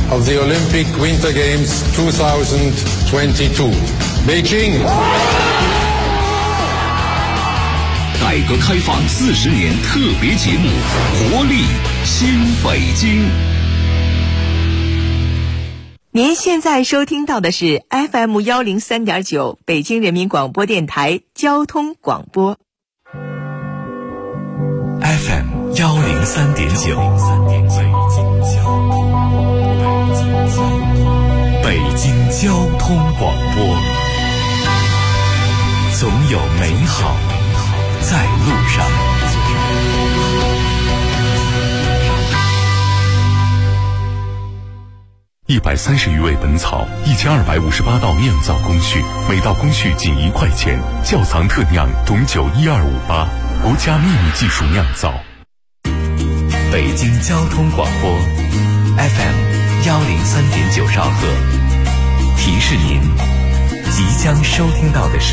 of the Olympic Winter Games 2022. Beijing. 改革开放40年特别节目《活力新北京》。 您现在收听到的是 FM 103.9北京人民广播电台交通广播。 FM 103.9，北京交通广播，总有美好在路上。130余味本草，1258道酿造工序，每道工序仅1块钱。窖藏特酿董酒12588，国家秘密技术酿造。北京交通广播 FM 103.9兆赫，提示您即将收听到的是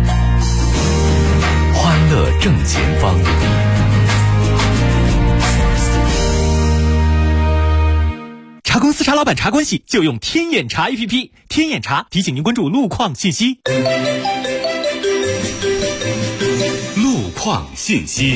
欢乐正前方。 茶公司茶老板茶关系就用天眼查 APP， 天眼查提醒您关注路况信息。 路况信息。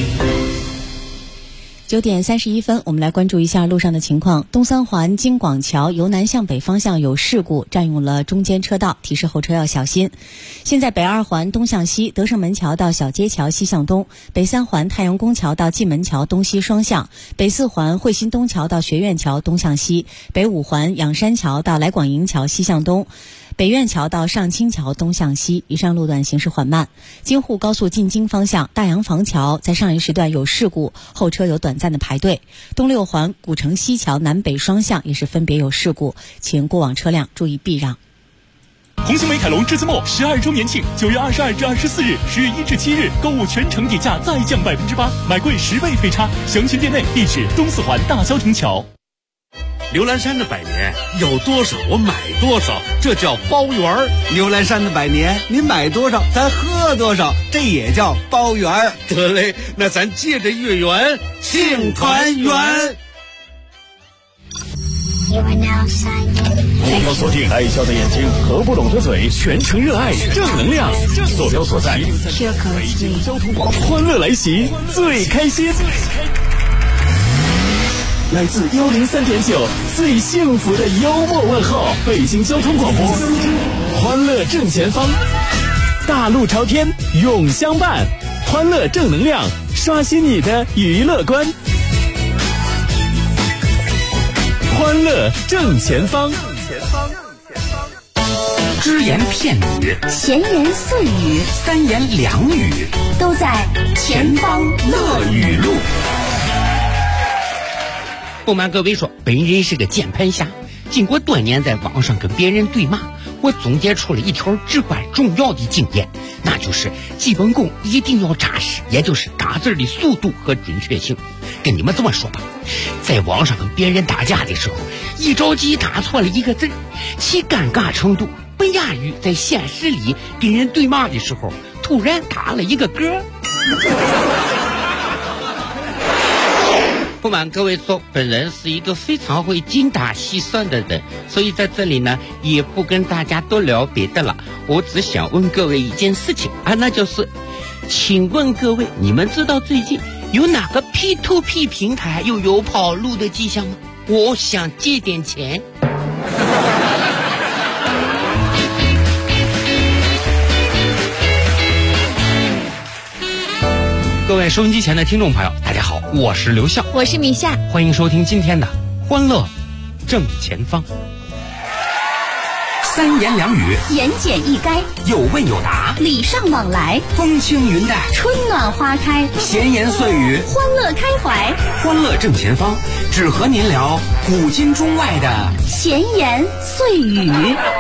9点31分，我们来关注一下路上的情况。东三环京广桥由南向北方向有事故，占用了中间车道，提示后车要小心。现在北二环东向西，德胜门桥到小街桥西向东，北三环太阳宫桥到蓟门桥东西双向，北四环汇鑫东桥到学院桥东向西，北五环仰山桥到来广营桥西向东，北苑桥到上清桥东向西，以上路段行驶缓慢。京沪高速进京方向大洋房桥在上一时段有事故，后车有短暂的排队。东六环古城西桥南北双向也是分别有事故，请过往车辆注意避让。 红星美凯龙至尊末12周年庆，9月22至24日，10月1至7日，购物全程底价再降8%，买贵10倍配差。详询店内，地址东四环大消亭桥。 牛栏山的百年有多少我买多少，这叫包圆儿。 牛栏山的百年你买多少咱喝多少，这也叫包圆儿。 得嘞，那咱借着月圆庆团圆。 目标锁定爱笑的眼睛和不懂的嘴，全程热爱正能量。坐标所在北京交通广播， 欢乐来袭，最开心。 来自103.9最幸福的幽默问候，北京交通广播，欢乐正前方， 大路朝天永相伴，欢乐正能量，刷新你的娱乐观。欢乐正前方， 只言片语， 闲言碎语， 三言两语， 都在前方乐语录。 不瞒各位说，本人是个键盘侠，经过多年在网上跟别人对骂，我总结出了一条至关重要的经验，那就是基本功一定要扎实，也就是打字的速度和准确性。跟你们这么说吧，在网上跟别人打架的时候，一着急打错了一个字，其尴尬程度不亚于在现实里跟人对骂的时候突然打了一个嗝。不瞒各位说，本人是一个非常会精打细算的人，所以在这里呢也不跟大家多聊别的了，我只想问各位一件事情啊，那就是请问各位，你们知道最近有哪个 P2P 平台又有跑路的迹象吗？我想借点钱。各位收音机前的听众朋友，大家好，我是刘笑， 我是米夏， 欢迎收听今天的欢乐正前方。 三言两语， 言简意赅， 有问有答， 礼尚往来， 风轻云淡， 春暖花开， 闲言碎语， 欢乐开怀。 欢乐正前方，只和您聊古今中外的闲言碎语。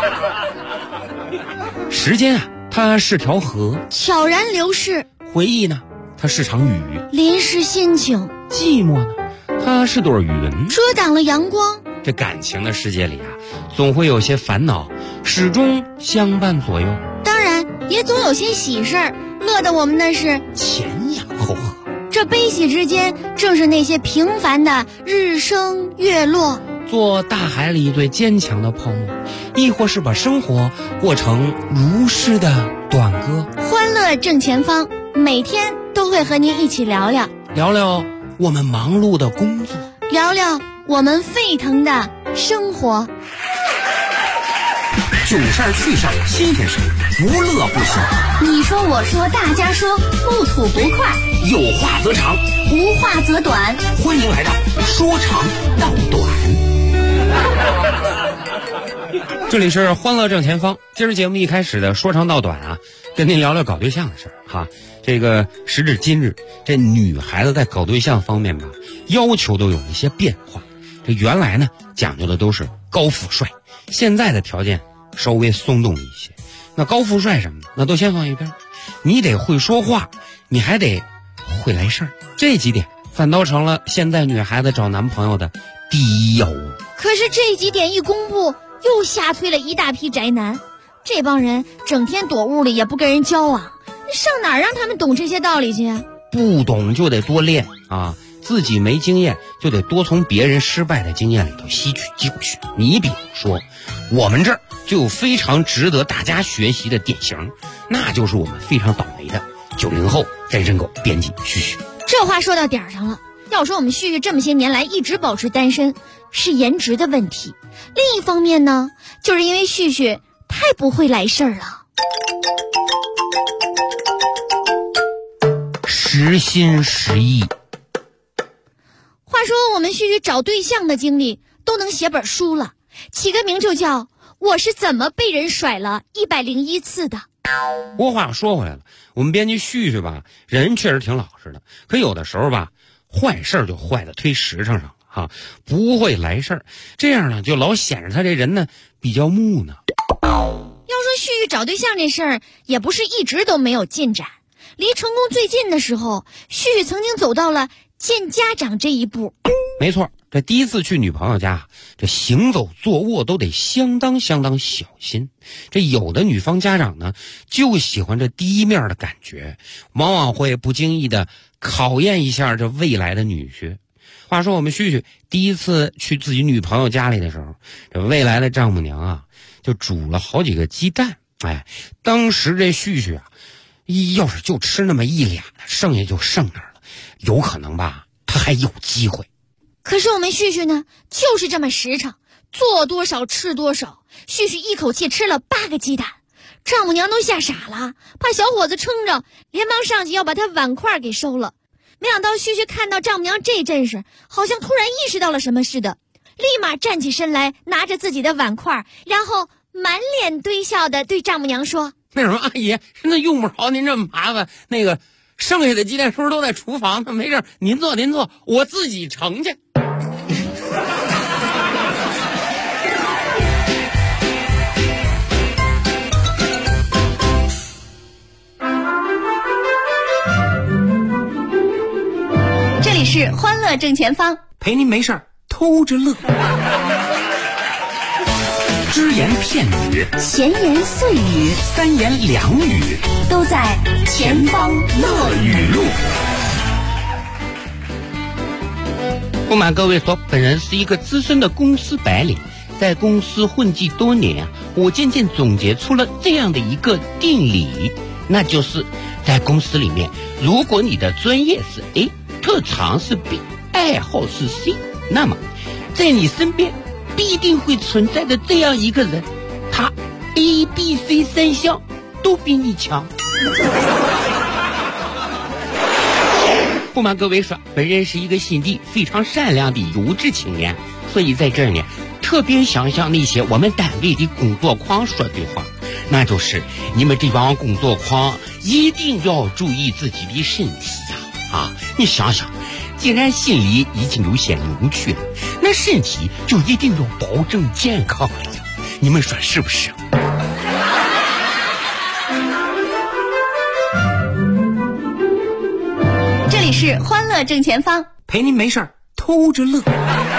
时间啊，它是条河， 悄然流逝； 回忆呢，它是场雨， 淋湿心情； 寂寞呢，它是朵云， 遮挡了阳光。 这感情的世界里啊，总会有些烦恼始终相伴左右， 当然也总有些喜事儿，乐得我们那是前仰后合。 这悲喜之间，正是那些平凡的日升月落。 做大海里最坚强的泡沫，亦或是把生活过成如诗的短歌。 欢乐正前方，每天都会和您一起聊聊我们忙碌的工作， 聊聊我们沸腾的生活。 囧事儿趣事儿新鲜事儿，无乐不休。 你说我说大家说，不吐不快， 有话则长， 无话则短。 欢迎来到说长道短。 这里是欢乐正前方。今儿节目一开始的说长道短啊，跟您聊聊搞对象的事儿哈。这个时至今日，这女孩子在搞对象方面吧，要求都有一些变化。这原来呢讲究的都是高富帅，现在的条件稍微松动一些。那高富帅什么的那都先放一边，你得会说话，你还得会来事儿，这几点反倒成了现在女孩子找男朋友的第一要务。 可是这几点一公布，又吓退了一大批宅男。这帮人整天躲屋里也不跟人交往，上哪儿让他们懂这些道理去啊？ 不懂就得多练啊，自己没经验就得多从别人失败的经验里头吸取教训。你比如说，我们这儿就有非常值得大家学习的典型，那就是我们非常倒霉的90后单身狗编辑旭旭。 这话说到点儿上了。要说我们旭旭这么些年来一直保持单身，是颜值的问题。另一方面呢，就是因为旭旭太不会来事儿了。 实心实意。 话说我们旭旭找对象的经历都能写本书了，起个名就叫《我是怎么被人甩了101次的》。 不过话说回来了，我们编辑旭旭吧，人确实挺老实的，可有的时候吧，坏事就坏在推实诚上了哈，不会来事儿，这样呢就老显着他这人呢比较木讷。 要说旭旭找对象这事儿也不是一直都没有进展，离成功最近的时候，旭旭曾经走到了见家长这一步。 没错，这第一次去女朋友家，这行走坐卧都得相当小心。这有的女方家长呢就喜欢这第一面的感觉，往往会不经意的考验一下这未来的女婿。话说我们旭旭第一次去自己女朋友家里的时候，这未来的丈母娘啊就煮了好几个鸡蛋。当时这旭旭啊，要是就吃那么1俩，剩下就剩那儿了，有可能吧他还有机会。 可是我们旭旭呢就是这么实诚，做多少吃多少。旭旭一口气吃了8个鸡蛋，丈母娘都吓傻了，怕小伙子撑着，连忙上去要把他碗筷给收了。没想到旭旭看到丈母娘这阵势，好像突然意识到了什么似的，立马站起身来，拿着自己的碗筷，然后满脸堆笑的对丈母娘说：“ 那什么阿姨，那用不着您这么麻烦，那个剩下的鸡蛋是不是都在厨房呢？没事，您坐，我自己盛去。” 这里是欢乐正前方， 陪您没事儿偷着乐。只言片语， 闲言碎语 ，3言2语， 都在前方乐语录。 不瞒各位说，本人是一个资深的公司白领，在公司混迹多年，我渐渐总结出了这样的一个定理，那就是在公司里面，如果你的专业是 A， 特长是 B， 爱好是 C， 那么在你身边必定会存在着这样一个人，他 A、B、C 3项都比你强。不瞒各位说，本人是一个心地非常善良的优质青年，所以在这儿呢，特别想向那些我们单位的工作狂说句话，那就是你们这帮工作狂一定要注意自己的身体呀！你想想，既然心里已经有些扭曲了，那身体就一定要保证健康了呀！你们说是不是？ 这里是欢乐正前方， 陪您没事儿偷着乐。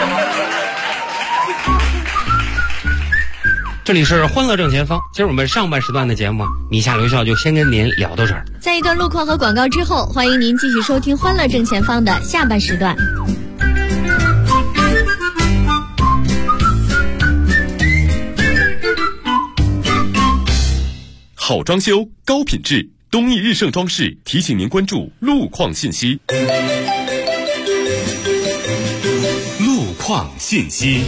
这里是欢乐正前方，今儿我们上半时段的节目，米夏留校就先跟您聊到这儿。 在一段路况和广告之后，欢迎您继续收听欢乐正前方的下半时段。 好装修，高品质。东义日盛装饰提醒您关注路况信息。路况信息。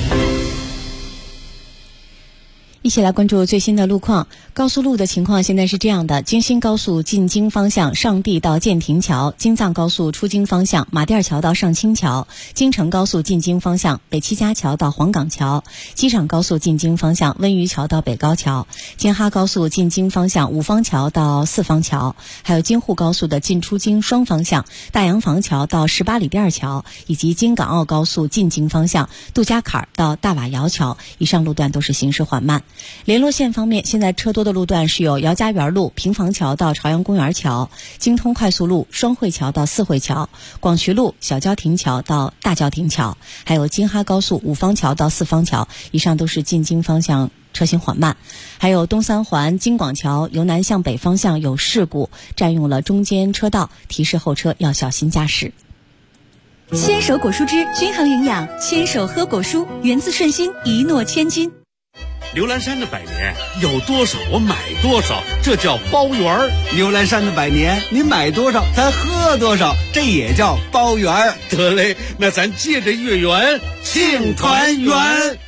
一起来关注最新的路况。高速路的情况现在是这样的：京新高速进京方向上地到建亭桥，京藏高速出京方向马甸桥到上清桥，京承高速进京方向北七家桥到黄岗桥，机场高速进京方向温榆桥到北高桥，京哈高速进京方向五方桥到四方桥，还有京沪高速的进出京双方向大洋房桥到18里店桥，以及京港澳高速进京方向杜家坎到大瓦窑桥，以上路段都是行驶缓慢。联络线方面，现在车多的路段是有姚家园路平房桥到朝阳公园桥，京通快速路双汇桥到四汇桥，广渠路小郊亭桥到大郊亭桥，还有京哈高速五方桥到四方桥，以上都是进京方向车行缓慢。还有东三环京广桥由南向北方向有事故，占用了中间车道，提示后车要小心驾驶。 牵手果蔬汁均衡营养，牵手喝果蔬，源自顺心，一诺千金。 刘兰山的百年有多少我买多少，这叫包圆儿。 刘兰山的百年，你买多少咱喝多少，这也叫包圆儿。 得嘞，那咱借着月圆庆团圆。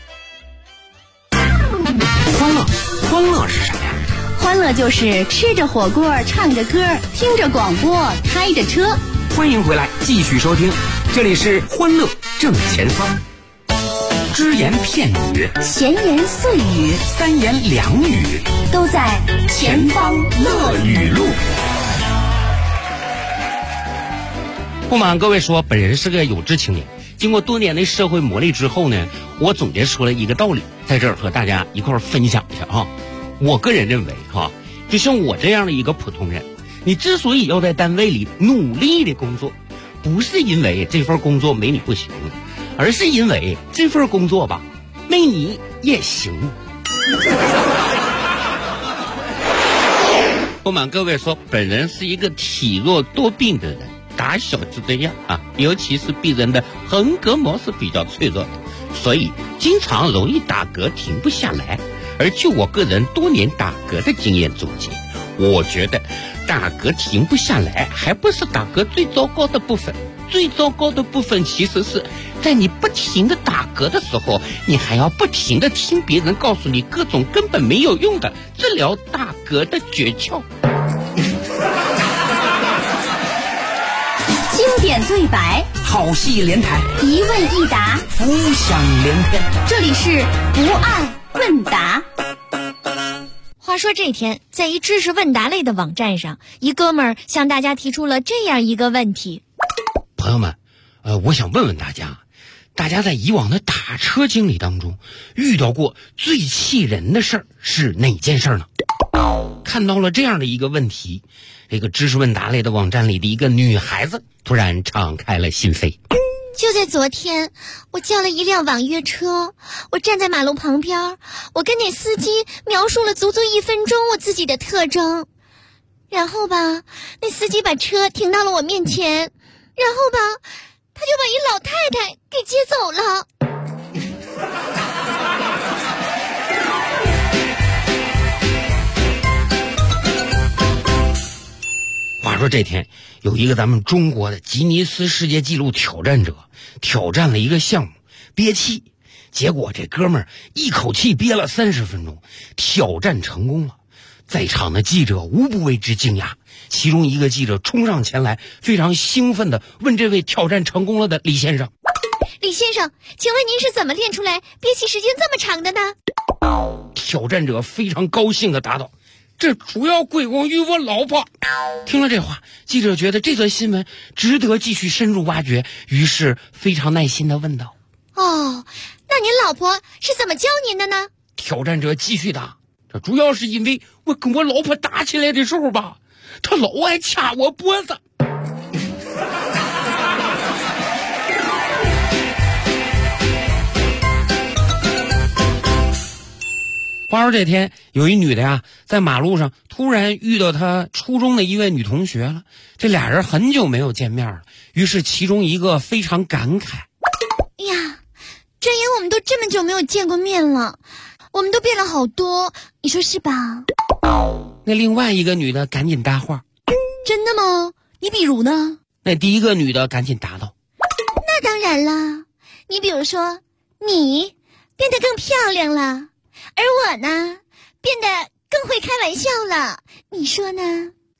欢乐是啥呀？ 欢乐就是吃着火锅，唱着歌，听着广播，开着车。 欢迎回来，继续收听，这里是欢乐正前方。只言片语， 闲言碎语， 三言两语， 都在前方乐语录。 不瞒各位说，本人是个有志青年，经过多年的社会磨砺之后呢，我总结出了一个道理，在这儿和大家一块儿分享一下啊。我个人认为就像我这样的一个普通人，你之所以要在单位里努力的工作，不是因为这份工作没你不行，而是因为这份工作吧，没你也行。不瞒各位说，本人是一个体弱多病的人，打小就这样啊，尤其是病人的横膈膜是比较脆弱的，所以经常容易打嗝停不下来。而就我个人多年打嗝的经验总结，我觉得打嗝停不下来还不是打嗝最糟糕的部分，最糟糕的部分其实是在你不停的打嗝的时候，你还要不停的听别人告诉你各种根本没有用的治疗打嗝的诀窍。 经典对白， 好戏连台， 一问一答， 浮想联翩。 这里是不爱问答。 话说这天，在一知识问答类的网站上，一哥们儿向大家提出了这样一个问题： 朋友们，我想问问大家在以往的打车经历当中，遇到过最气人的事儿是哪件事呢？看到了这样的一个问题，这个知识问答类的网站里的一个女孩子突然敞开了心扉。 就在昨天，我叫了一辆网约车，我站在马路旁边，我跟那司机描述了足足1分钟我自己的特征，然后吧，那司机把车停到了我面前，然后吧，他就把一老太太给接走了。 话说这天，有一个咱们中国的吉尼斯世界纪录挑战者挑战了一个项目，憋气，结果这哥们儿一口气憋了30分钟，挑战成功了。在场的记者无不为之惊讶，其中一个记者冲上前来，非常兴奋地问这位挑战成功了的李先生： 李先生，请问您是怎么练出来憋气时间这么长的呢？ 挑战者非常高兴地答道：这主要归功于我老婆。听了这话，记者觉得这则新闻值得继续深入挖掘，于是非常耐心地问道： 哦，那您老婆是怎么教您的呢？ 挑战者继续答：这主要是因为我跟我老婆打起来的时候吧，她老爱掐我脖子。话说这天，有一女的呀，在马路上突然遇到她初中的一位女同学了，这俩人很久没有见面了，于是其中一个非常感慨： 哎呀，转眼我们都这么久没有见过面了，我们都变了好多，你说是吧？ 那另外一个女的赶紧搭话。 真的吗？你比如呢？ 那第一个女的赶紧答道。 那当然了，你比如说，你变得更漂亮了，而我呢，变得更会开玩笑了，你说呢？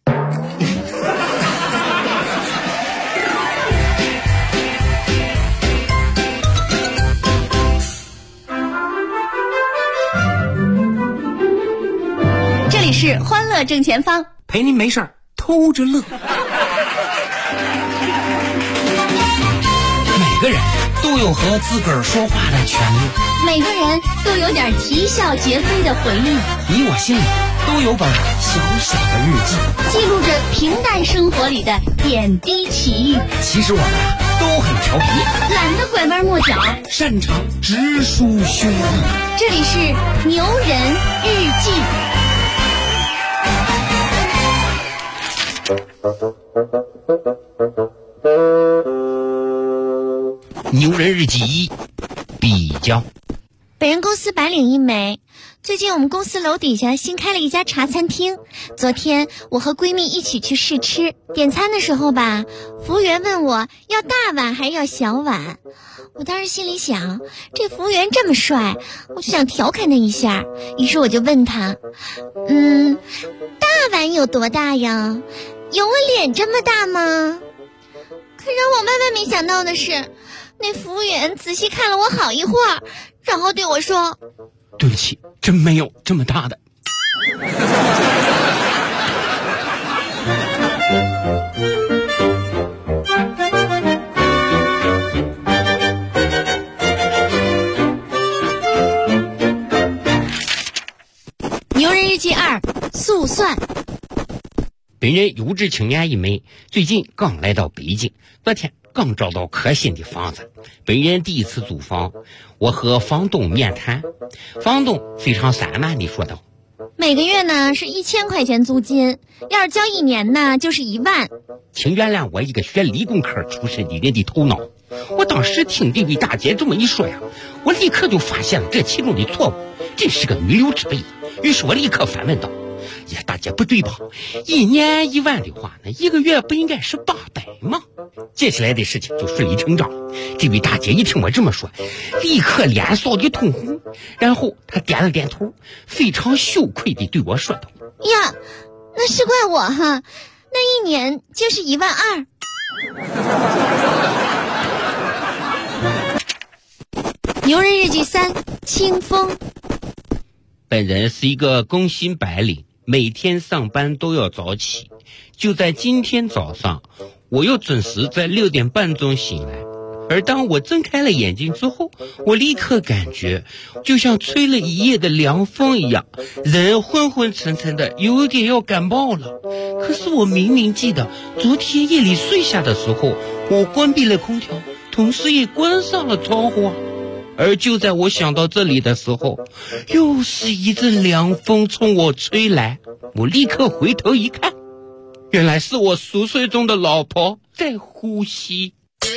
这里是欢乐正前方， 陪您没事儿偷着乐。 每个人都有和自个儿说话的权利， 每个人都有点啼笑皆非的回忆， 你我心里都有本小小的日记， 记录着平淡生活里的点滴奇遇。 其实我们都很调皮， 懒得拐弯抹角， 擅长直抒胸臆。 这里是牛人日记。 牛人日记一，比较。 本人公司白领一枚，最近我们公司楼底下新开了一家茶餐厅，昨天我和闺蜜一起去试吃，点餐的时候吧，服务员问我要大碗还是要小碗，我当时心里想，这服务员这么帅，我就想调侃他一下，于是我就问他，大碗有多大呀？有我脸这么大吗？可让我万万没想到的是，那服务员仔细看了我好一会儿，然后对我说， 对不起，真没有这么大的。 牛人日记2，速算。 本人有志青年一枚，最近刚来到北京，昨天刚找到可心的房子。本人第一次租房，我和房东面谈，房东非常散漫地说道， 每个月呢是1000块钱租金，要是交1年呢就是1万。 请原谅我一个学理工科出身的人的头脑，我当时听这位大姐这么一说呀，我立刻就发现了这其中的错误，真是个女流之辈子。于是我立刻反问道，呀，大姐不对吧？1年1万的话，那1个月不应该是800吗？接下来的事情就顺理成章。这位大姐一听我这么说，立刻脸臊得通红，然后她点了点头，非常羞愧地对我说道， 呀，那是怪我哈，那1年就是1万2。牛人日记3，清风。 本人是一个工薪白领，每天上班都要早起。就在今天早上，我又准时在6点半钟醒来，而当我睁开了眼睛之后，我立刻感觉就像吹了一夜的凉风一样，人昏昏沉沉的，有点要感冒了。可是我明明记得昨天夜里睡下的时候，我关闭了空调，同时也关上了窗户啊。而就在我想到这里的时候，又是一阵凉风冲我吹来，我立刻回头一看，原来是我熟睡中的老婆在呼吸。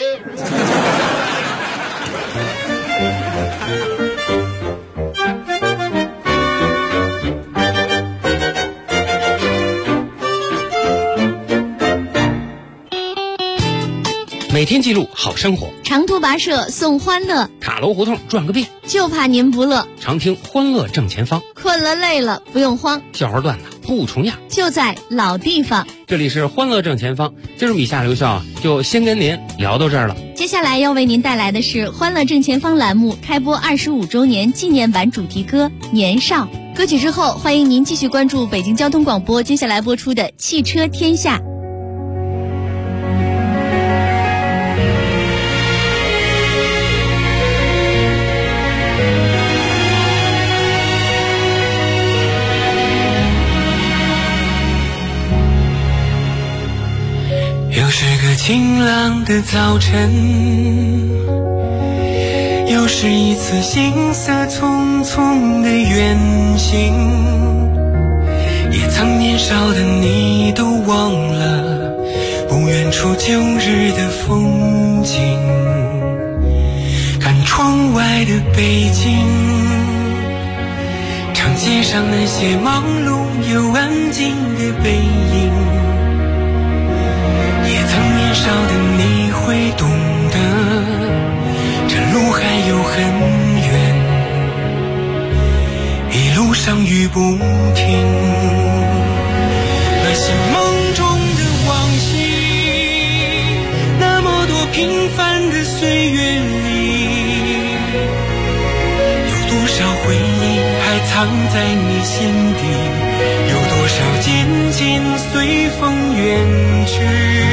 每天记录好生活， 长途跋涉送欢乐， 塔楼胡同转个遍， 就怕您不乐。 常听欢乐正前方， 困了累了不用慌， 笑话段子不重样， 就在老地方。 这里是欢乐正前方，今儿米夏刘笑就先跟您聊到这儿了。 接下来要为您带来的是欢乐正前方栏目开播25周年纪念版主题歌《年少》。歌曲之后，欢迎您继续关注北京交通广播接下来播出的汽车天下。 又是个晴朗的早晨，又是一次行色匆匆的远行，也曾年少的你都忘了不远处旧日的风景，看窗外的北京，长街上上那些忙碌又安静的背影，也曾年少的你会懂得，这路还有很远，一路上雨不停。那些梦中的往昔，那么多平凡的岁月里，有多少回忆还藏在你心底，有多少渐渐随风远去。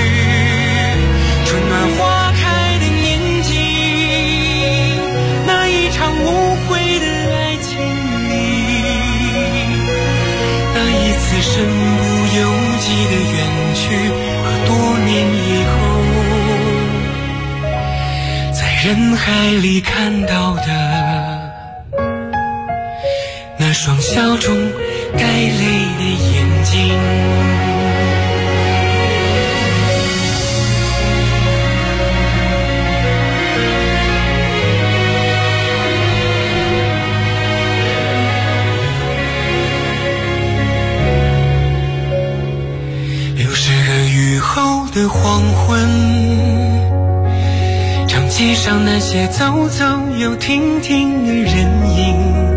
春暖花开的年纪，那一场无悔的爱情里，那一次身不由己的远去，和多年以后在人海里看到的那双笑中带泪的眼睛。雨后的黄昏，长街上那些走走又停停的人影，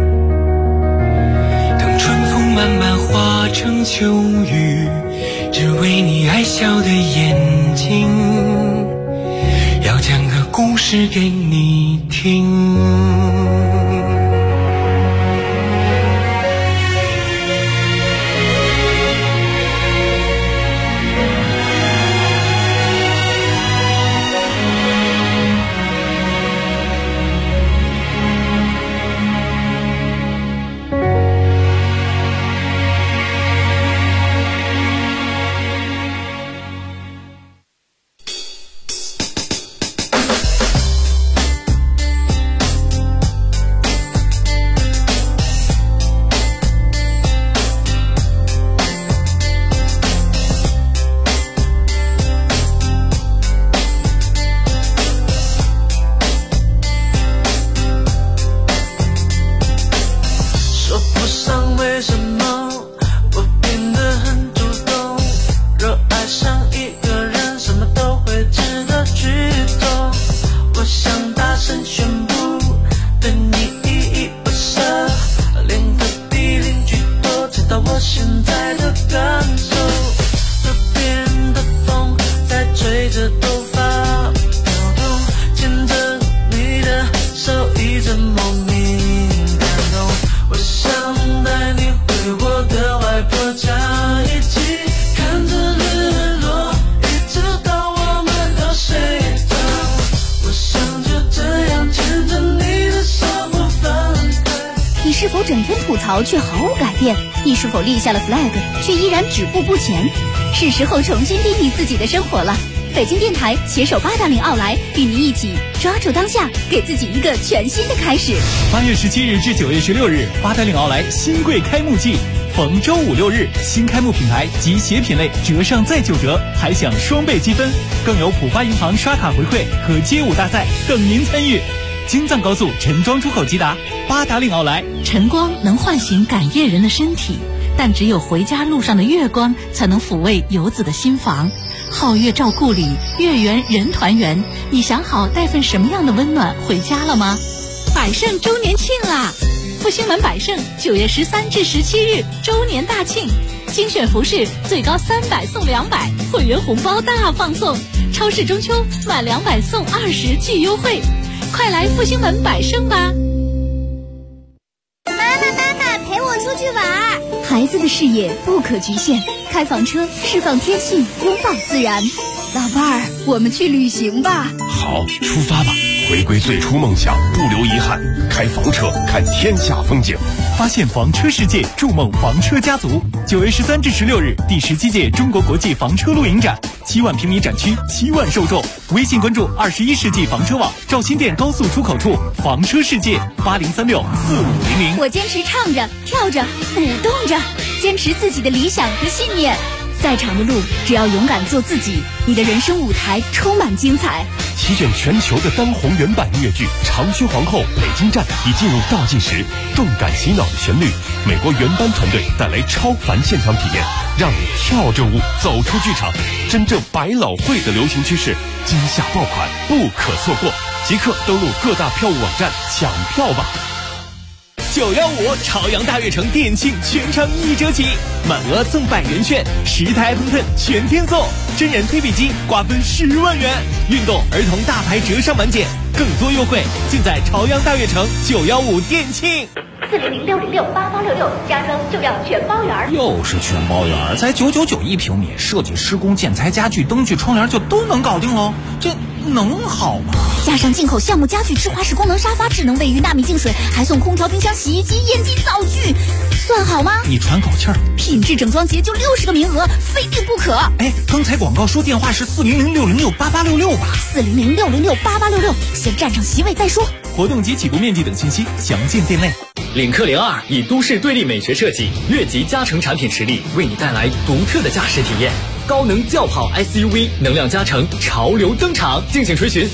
等春风慢慢化成秋雨，只为你爱笑的眼睛，要讲个故事给你听。 却毫无改变，你是否立下了 flag 却依然止步不前？是时候重新定义自己的生活了。北京电台携手八达岭奥莱，与您一起抓住当下，给自己一个全新的开始。 8月17日至9月16日，八达岭奥莱新贵开幕季，逢周5、6日，新开幕品牌及鞋品类折上再9折，还享双倍积分，更有浦发银行刷卡回馈和街舞大赛等您参与。京藏高速陈庄出口吉达，八达岭奥莱。 晨光能唤醒赶夜人的身体，但只有回家路上的月光才能抚慰游子的心房。皓月照故里，月圆人团圆。你想好带份什么样的温暖回家了吗？百盛周年庆啦！复兴门百盛9月13至17日周年大庆，精选服饰最高300送200，会员红包大放送，超市中秋满200送20巨优惠，快来复兴门百盛吧！ 妈妈，陪我出去玩。 孩子的视野不可局限，开房车释放天性，拥抱自然。老伴儿，我们去旅行吧。 好，出发吧。回归最初梦想，不留遗憾。开房车，看天下风景。 发现房车世界，筑梦房车家族。9月13至16日，第17届中国国际房车露营展，7万平米展区，7万受众。微信关注21世纪房车网，赵新店高速出口处房车世界80364500。 我坚持唱着、跳着、舞动着，坚持自己的理想和信念。再长的路，只要勇敢做自己，你的人生舞台充满精彩。 席卷全球的当红原版音乐剧《长靴皇后》北京站已进入倒计时，动感洗脑的旋律，美国原班团队带来超凡现场体验，让你跳着舞走出剧场，真正百老汇的流行趋势，今夏爆款不可错过，即刻登录各大票务网站抢票吧。 915朝阳大悦城店庆全场1折起，满额赠100元券，10台 iPhone X 全天送，真人推背机瓜分10万元，运动儿童大牌折上满减，更多优惠尽在朝阳大悦城915店庆。 400-606-8866，家装就要全包圆。 又是全包圆，才999一平米，设计施工建材家具灯具窗帘就都能搞定喽，这能好吗？ 加上进口橡木家具智华式功能沙发、智能卫浴纳米净水，还送空调、冰箱、洗衣机、烟机、灶具，算好吗？ 你喘口气儿。 品质整装节就60个名额，非订不可。 哎，刚才广告说电话是400-606-8866吧 ？400-606-8866，先占上席位再说。 活动及起步面积等信息详见店内。 领克02以都市对立美学设计，越级加成产品实力，为你带来独特的驾驶体验。高能轿跑 SUV 能量加成潮流登场，敬请垂询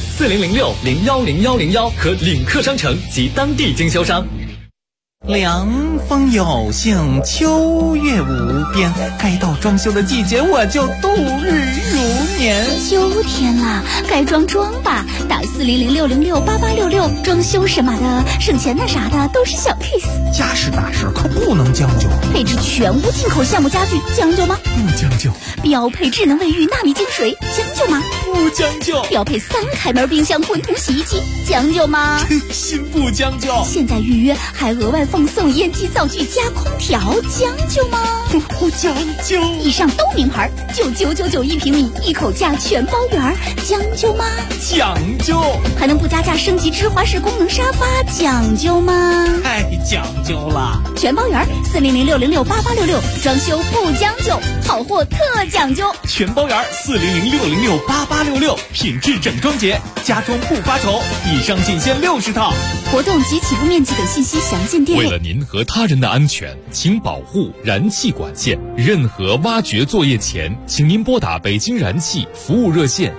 4006-010101和领克商城及当地经销商。 凉风有幸，秋月无边，该到装修的季节，我就度日如年。 秋天啦，该装吧，打400-606-8866，装修什么的，省钱的啥的都是小 case。 家事大事可不能将就， 配置全屋进口橡木家具，将就吗？ 不将就。 标配智能卫浴纳米净水，将就吗？ 不将就。 标配3开门冰箱混同洗衣机，将就吗？ 心不将就。 现在预约还额外奉送烟机、灶具加空调，将就吗？ 不将就。 以上都名牌，就999一平米，一口价全包圆，将就吗？ 讲究。 还能不加价升级芝华士功能沙发，讲究吗？ 太讲究了。 全包圆，400-606-8866，装修不将就，好货特讲究。 全包圆，400-606-8866，品质整装节，家装不发愁。以上仅限60套。 活动及起步面积等信息详见店内。 为了您和他人的安全，请保护燃气管线。任何挖掘作业前，请您拨打北京燃气服务热线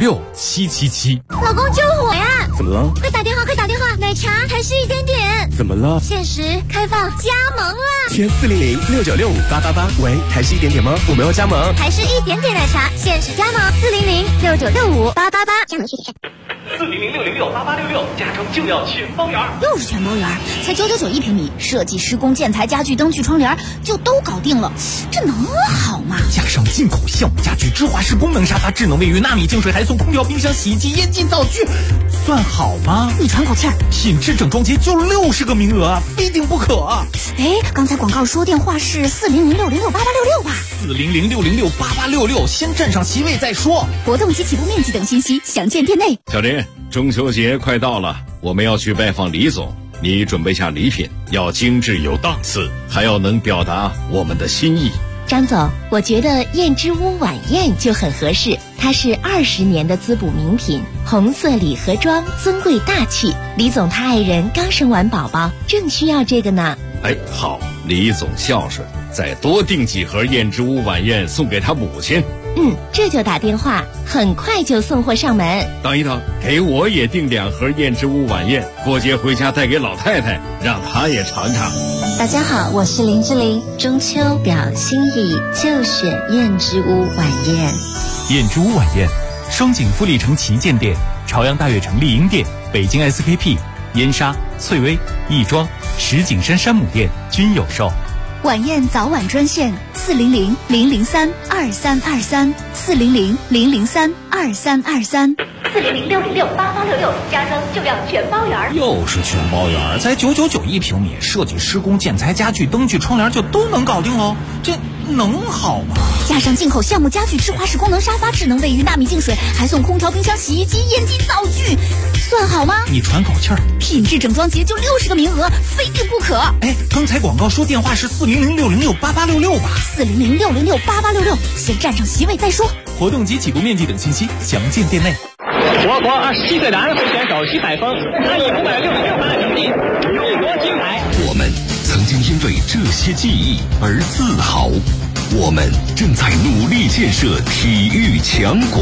96777。 老公救火呀！ 怎么了？ 快打电话，快打电话！奶茶还是1点点。 怎么了？ 限时开放加盟了。 填400-696-888。喂，台式1点点吗？我们要加盟。 台式1点点奶茶限时加盟，400-6965-888。加盟具体 400-606-8866，家装就要全包圆。 又是全包圆，才999一平米，设计施工建材家具灯具窗帘就都搞定了，这能好吗？ 加上进口橡木家具智华式功能沙发、智能卫浴纳米净水，还送空调、冰箱、洗衣机、烟机、灶具，算好吗？ 你喘口气儿。 品质整装节就60个名额啊，非订不可。 哎，刚才广告说电话是400-606-8866吧 ？400-606-8866，先占上席位再说。 活动及起步面积等信息详见店内。 小林，中秋节快到了，我们要去拜访李总，你准备下礼品，要精致有档次，还要能表达我们的心意。 张总，我觉得燕之屋晚宴就很合适，它是20年的滋补名品，红色礼盒装，尊贵大气。李总他爱人刚生完宝宝，正需要这个呢。 哎，好，李总孝顺，再多订几盒燕之屋晚宴送给他母亲。 这就打电话，很快就送货上门。 等一等，给我也订2盒燕之屋晚宴，过节回家带给老太太，让她也尝尝。 大家好，我是林志玲，中秋表心意就选燕之屋晚宴。 燕之屋晚宴，双井富力城旗舰店、朝阳大悦城丽婴店、北京 SKP、燕莎、翠微、亦庄、石景山山姆店均有售。 晚宴早晚专线400-003-2323 400-003-2323。 400-606-8866，家装就要全包圆。 又是全包圆，才999一平米，设计施工建材家具灯具窗帘就都能搞定喽，这能好吗？ 加上进口橡木家具智华式功能沙发、智能卫浴纳米净水，还送空调、冰箱、洗衣机、烟机、灶具，算好吗？ 你喘口气儿。 品质整装节就60个名额，非订不可。 哎，刚才广告说电话是400-606-8866吧 ？400-606-8866，先占上席位再说。 活动及起步面积等信息详见店内。 我国27岁男会选手徐柏峰，他以566分的成绩勇夺金牌。 我们曾经因为这些记忆而自豪，我们正在努力建设体育强国。